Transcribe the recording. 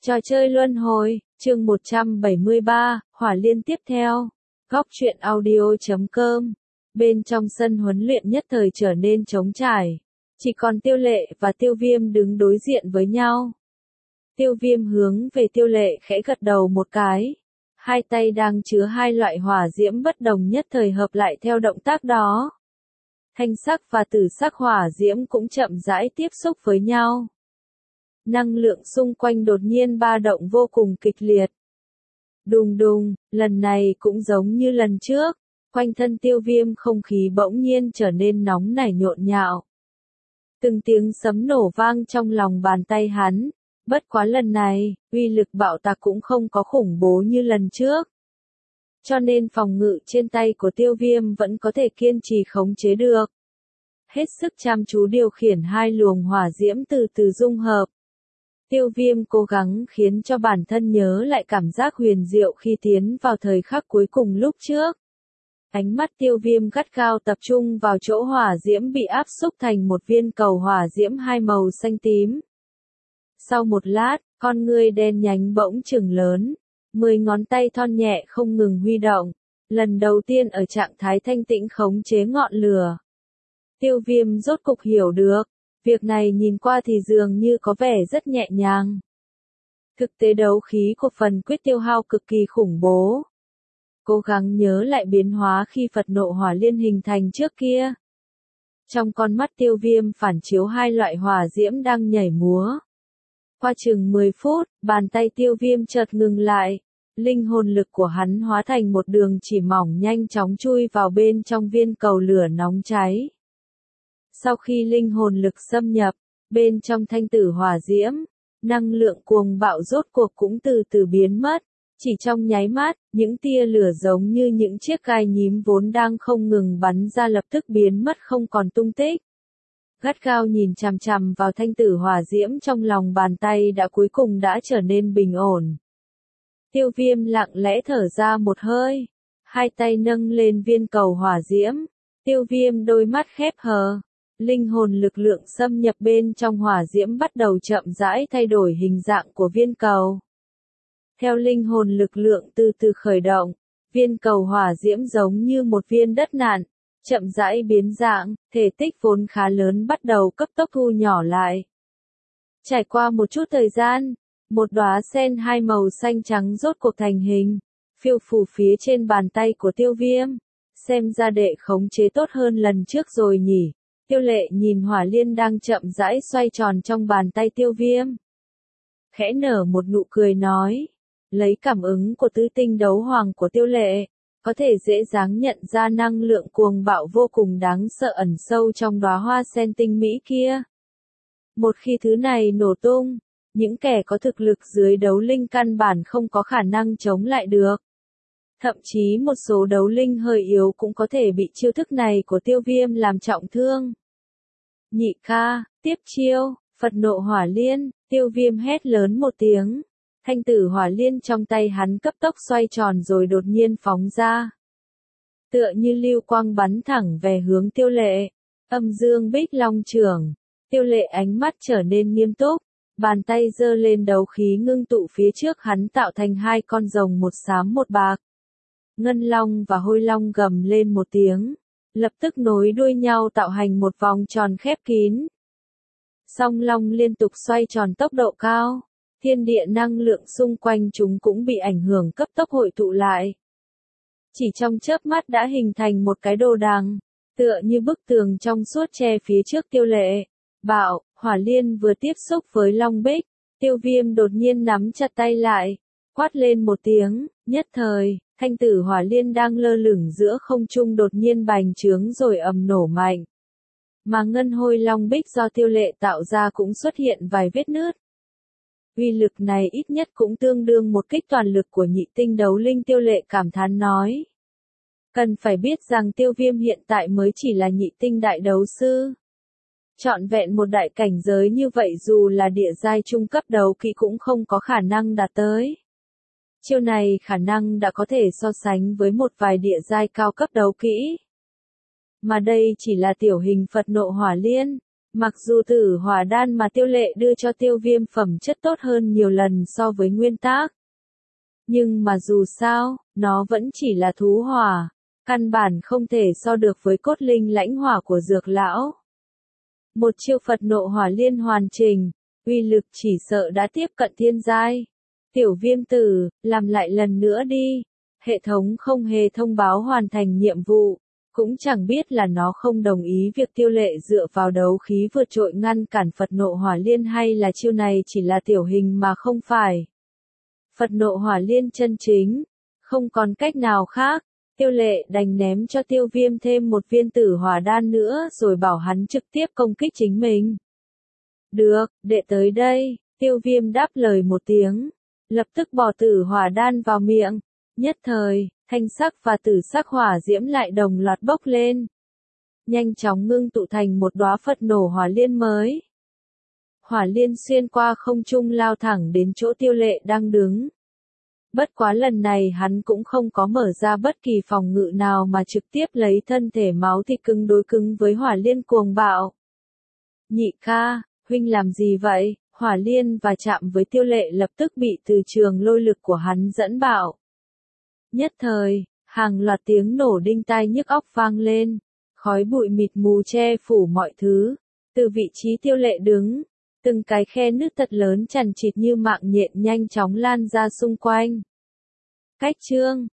Trò chơi luân hồi, chương 173, hỏa liên tiếp theo. Góc truyện audio.com. Bên trong sân huấn luyện nhất thời trở nên trống trải. Chỉ còn Tiêu Lệ và Tiêu Viêm đứng đối diện với nhau. Tiêu Viêm hướng về Tiêu Lệ khẽ gật đầu một cái. Hai tay đang chứa hai loại hỏa diễm bất đồng nhất thời hợp lại theo động tác đó. Thanh sắc và tử sắc hỏa diễm cũng chậm rãi tiếp xúc với nhau. Năng lượng xung quanh đột nhiên ba động vô cùng kịch liệt. Đùng đùng, lần này cũng giống như lần trước, quanh thân Tiêu Viêm không khí bỗng nhiên trở nên nóng nảy nhộn nhạo. Từng tiếng sấm nổ vang trong lòng bàn tay hắn, bất quá lần này, uy lực bạo tạc cũng không có khủng bố như lần trước. Cho nên phòng ngự trên tay của Tiêu Viêm vẫn có thể kiên trì khống chế được. Hết sức chăm chú điều khiển hai luồng hỏa diễm từ từ dung hợp. Tiêu Viêm cố gắng khiến cho bản thân nhớ lại cảm giác huyền diệu khi tiến vào thời khắc cuối cùng lúc trước. Ánh mắt Tiêu Viêm gắt gao tập trung vào chỗ hỏa diễm bị áp xúc thành một viên cầu hỏa diễm hai màu xanh tím. Sau một lát, con ngươi đen nhánh bỗng chừng lớn, 10 ngón tay thon nhẹ không ngừng huy động, lần đầu tiên ở trạng thái thanh tĩnh khống chế ngọn lửa. Tiêu Viêm rốt cục hiểu được. Việc này nhìn qua thì dường như có vẻ rất nhẹ nhàng. Thực tế đấu khí của phần quyết tiêu hao cực kỳ khủng bố. Cố gắng nhớ lại biến hóa khi Phật nộ hỏa liên hình thành trước kia. Trong con mắt Tiêu Viêm phản chiếu hai loại hỏa diễm đang nhảy múa. Qua chừng 10 phút, bàn tay Tiêu Viêm chợt ngừng lại. Linh hồn lực của hắn hóa thành một đường chỉ mỏng nhanh chóng chui vào bên trong viên cầu lửa nóng cháy. Sau khi linh hồn lực xâm nhập, bên trong thanh tử hỏa diễm, năng lượng cuồng bạo rốt cuộc cũng từ từ biến mất. Chỉ trong nháy mắt, những tia lửa giống như những chiếc gai nhím vốn đang không ngừng bắn ra lập tức biến mất không còn tung tích. Gắt gao nhìn chằm chằm vào thanh tử hỏa diễm trong lòng bàn tay đã cuối cùng đã trở nên bình ổn. Tiêu Viêm lặng lẽ thở ra một hơi, hai tay nâng lên viên cầu hỏa diễm. Tiêu Viêm đôi mắt khép hờ. Linh hồn lực lượng xâm nhập bên trong hỏa diễm bắt đầu chậm rãi thay đổi hình dạng của viên cầu. Theo linh hồn lực lượng từ từ khởi động, viên cầu hỏa diễm giống như một viên đất nặn, chậm rãi biến dạng, thể tích vốn khá lớn bắt đầu cấp tốc thu nhỏ lại. Trải qua một chút thời gian, một đóa sen hai màu xanh trắng rốt cuộc thành hình, phiêu phù phía trên bàn tay của Tiêu Viêm. Xem ra đệ khống chế tốt hơn lần trước rồi nhỉ. Tiêu Lệ nhìn hỏa liên đang chậm rãi xoay tròn trong bàn tay Tiêu Viêm. Khẽ nở một nụ cười nói, lấy cảm ứng của tứ tinh đấu hoàng của Tiêu Lệ, có thể dễ dàng nhận ra năng lượng cuồng bạo vô cùng đáng sợ ẩn sâu trong đóa hoa sen tinh mỹ kia. Một khi thứ này nổ tung, những kẻ có thực lực dưới đấu linh căn bản không có khả năng chống lại được. Thậm chí một số đấu linh hơi yếu cũng có thể bị chiêu thức này của Tiêu Viêm làm trọng thương. Nhị ca, tiếp chiêu, Phật nộ hỏa liên, Tiêu Viêm hét lớn một tiếng. Thanh tử hỏa liên trong tay hắn cấp tốc xoay tròn rồi đột nhiên phóng ra. Tựa như lưu quang bắn thẳng về hướng Tiêu Lệ. Âm dương bích long chưởng. Tiêu Lệ ánh mắt trở nên nghiêm túc. Bàn tay giơ lên đấu khí ngưng tụ phía trước hắn tạo thành hai con rồng một xám một bạc. Ngân long và hôi long gầm lên một tiếng, lập tức nối đuôi nhau tạo thành một vòng tròn khép kín. Song long liên tục xoay tròn tốc độ cao, thiên địa năng lượng xung quanh chúng cũng bị ảnh hưởng cấp tốc hội tụ lại. Chỉ trong chớp mắt đã hình thành một cái đồ đằng, tựa như bức tường trong suốt che phía trước Tiêu Lệ. Bạo, hỏa liên vừa tiếp xúc với long bích, Tiêu Viêm đột nhiên nắm chặt tay lại, quát lên một tiếng, nhất thời. Thanh tử hỏa liên đang lơ lửng giữa không trung đột nhiên bành trướng rồi ầm nổ mạnh. Mà ngân hôi long bích do Tiêu Lệ tạo ra cũng xuất hiện vài vết nứt. Uy lực này ít nhất cũng tương đương một kích toàn lực của nhị tinh đấu linh. Tiêu Lệ cảm thán nói. Cần phải biết rằng Tiêu Viêm hiện tại mới chỉ là nhị tinh đại đấu sư. Trọn vẹn một đại cảnh giới như vậy dù là địa giai trung cấp đấu kỹ cũng không có khả năng đạt tới. Chiêu này khả năng đã có thể so sánh với một vài địa giai cao cấp đấu kỹ. Mà đây chỉ là tiểu hình Phật nộ hỏa liên, Mặc dù tử hỏa đan mà Tiêu Lệ đưa cho Tiêu Viêm phẩm chất tốt hơn nhiều lần so với nguyên tác. Nhưng mà dù sao, nó vẫn chỉ là thú hỏa, căn bản không thể so được với cốt linh lãnh hỏa của Dược lão. Một chiêu Phật nộ hỏa liên hoàn chỉnh, uy lực chỉ sợ đã tiếp cận thiên giai. Tiểu Viêm tử, làm lại lần nữa đi. Hệ thống không hề thông báo hoàn thành nhiệm vụ, cũng chẳng biết là nó không đồng ý việc Tiêu Lệ dựa vào đấu khí vượt trội ngăn cản Phật nộ hỏa liên hay là chiêu này chỉ là tiểu hình mà không phải Phật nộ hỏa liên chân chính. Không còn cách nào khác, Tiêu Lệ đành ném cho Tiêu Viêm thêm một viên tử hỏa đan nữa rồi bảo hắn trực tiếp công kích chính mình. Được, đệ tới đây, Tiêu Viêm đáp lời một tiếng, lập tức bỏ tử hỏa đan vào miệng. Nhất thời, thanh sắc và tử sắc hỏa diễm lại đồng loạt bốc lên, nhanh chóng ngưng tụ thành một đóa Phật nổ hỏa liên mới. Hỏa liên xuyên qua không trung lao thẳng đến chỗ Tiêu Lệ đang đứng. Bất quá lần này hắn cũng không có mở ra bất kỳ phòng ngự nào mà trực tiếp lấy thân thể máu thịt cứng đối cứng với hỏa liên cuồng bạo. Nhị ca, huynh làm gì vậy? Hỏa liên và chạm với Tiêu Lệ lập tức bị từ trường lôi lực của hắn dẫn bạo. Nhất thời, hàng loạt tiếng nổ đinh tai nhức óc vang lên, khói bụi mịt mù che phủ mọi thứ. Từ vị trí Tiêu Lệ đứng, từng cái khe nứt thật lớn chằng chịt như mạng nhện nhanh chóng lan ra xung quanh. Cách chương